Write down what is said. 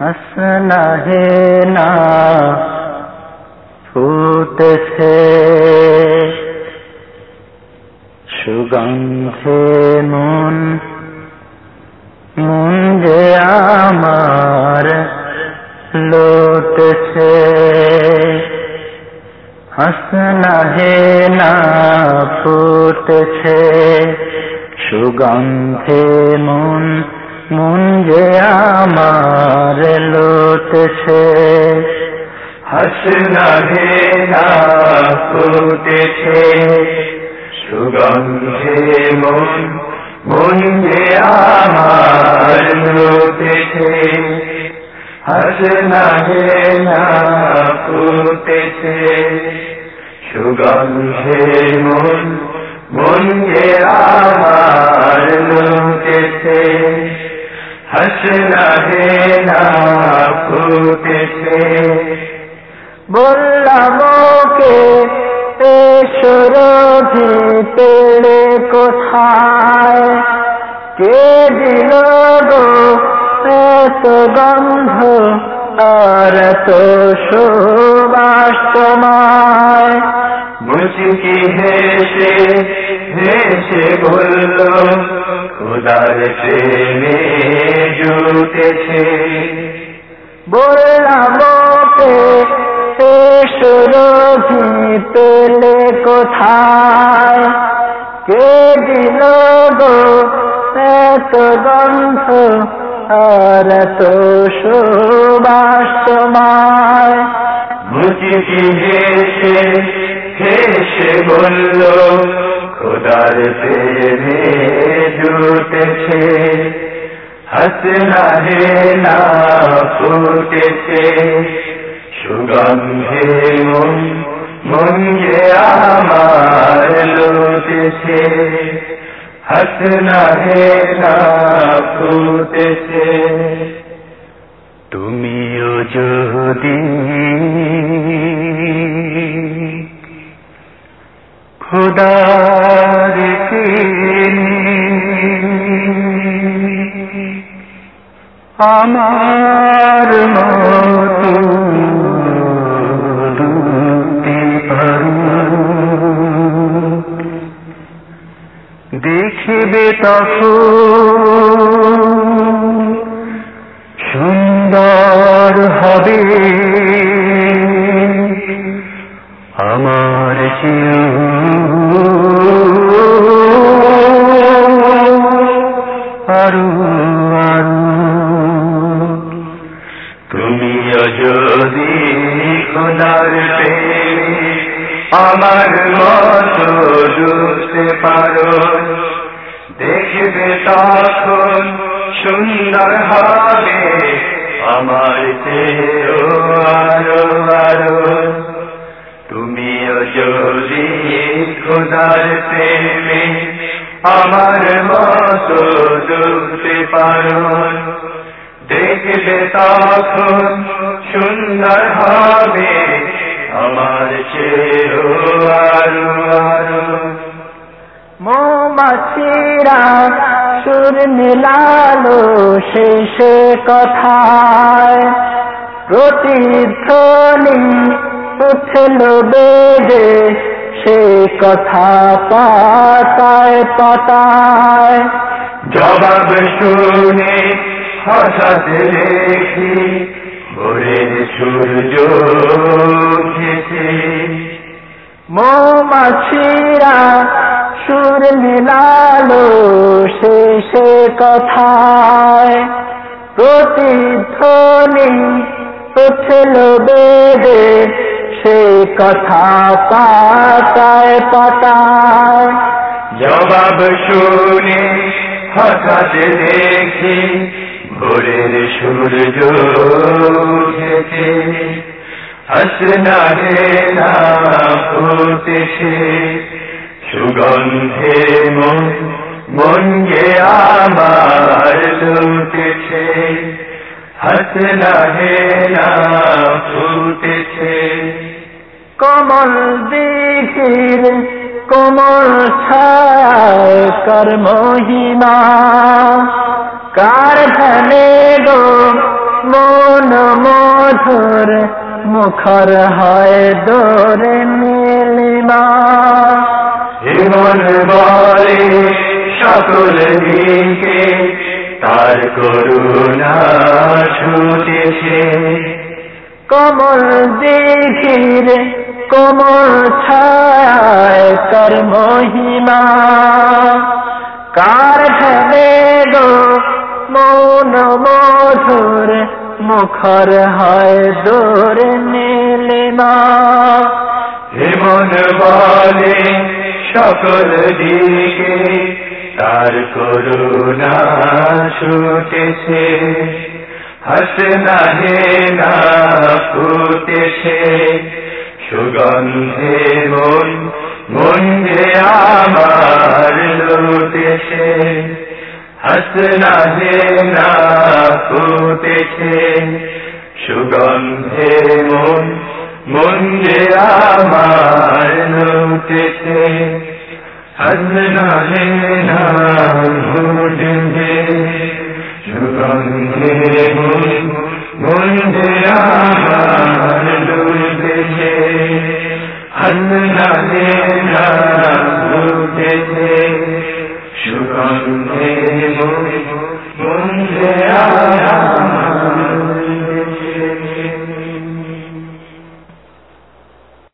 हंसना है ना ফুটেছে সুগন্ধে মন মন যে আমার লোটেছে हंसना है ना ফুটেছে সুগন্ধে মন মন যে আমার লোটেছে हंसना है ना फूटेছে সুগন্ধে মন মন যে আমার লোটেছে हंसना है ना फूटेছে সুগন্ধে মন মন যে আমার লোটেছে हंसना है ना फूटेছে বললাম ওকে সুরভি পেলে কোথায় কে দিল গো এত গন্ধ আর তো সুবাস তোমায় মুচকি হেসে হেসে বলল খোদার প্রেমে জুটেছে বললাম ওকে সুরভি পেলে কোথায় কে দিল গো এত গন্ধ আর তো সুবাস তোমায় মুচকি হেসে হেসে বলল খোদার প্রেমে জুটেছে हंसना है ना फूटेছে সুগন্ধে মন মন যে আমার লোটেছে हंसना है ना फूटेছে তুমিও যদি খোদার প্রেমে আমার মতো ডুবতে পারো দেখিবে তখন সুন্দর হবে আমার আরো তুমিও যদি খোদার প্রেমে আমার মতো ডুবতে পারো দেখবে তখন সুন্দর হবে আমার চেয়েও আরো আরো তুমিও যদি খোদার প্রেমে আমার মতো ডুবতে পারো দেখবে তখন সুন্দর হবে আমার চেয়েও আরো আরো মৌমাছিরা সুর মিলালো শেষে কথায় প্রতিধ্বনি উঠল বেদে সে কথা পাতায় পাতায় জবাব শুনে হঠাৎ দেখি ভোরের সূর্য উঠেছে মৌমাছিরা সুর মিলালো শেষে কথায় প্রতিধ্বনি উঠল বেদে সে কথা পাতায় পাতায় জবাব শুনে হঠাৎ দেখি ভোরের সূর্য উঠেছে हंसना है ना ফুটেছে সুগন্ধে মন মন যে আমার লোটেছে हंसना है ना ফুটেছে কমল দিঘির কোমল ছায় কর মহিমা কার ধানে গো মোর মধুর মুখর হয় দোরে নীলিমা জীবন বলে সকল দিকে তার করুণা ছুটেছে কমল দিঘির কোমল ছায় তার মহিমা কার ঢলে গো মৌন মধুর মুখর হয় দোরে নীলিমা জীবন বলে সকল দিকে তার করুণা ছুটেছে হাসনা হে না ফুটেছে সুগন্ধে মন মন যে আমার লুটেছে হাসনা হে না ফুটেছে সুগন্ধে মন মন যে আমার লুটেছে হাসনা হে না ফুটেছে সুগন্ধে মন মন যে আমার লুটেছে হাসনা হে না ফুটেছে সুগন্ধে মন মন যে আমার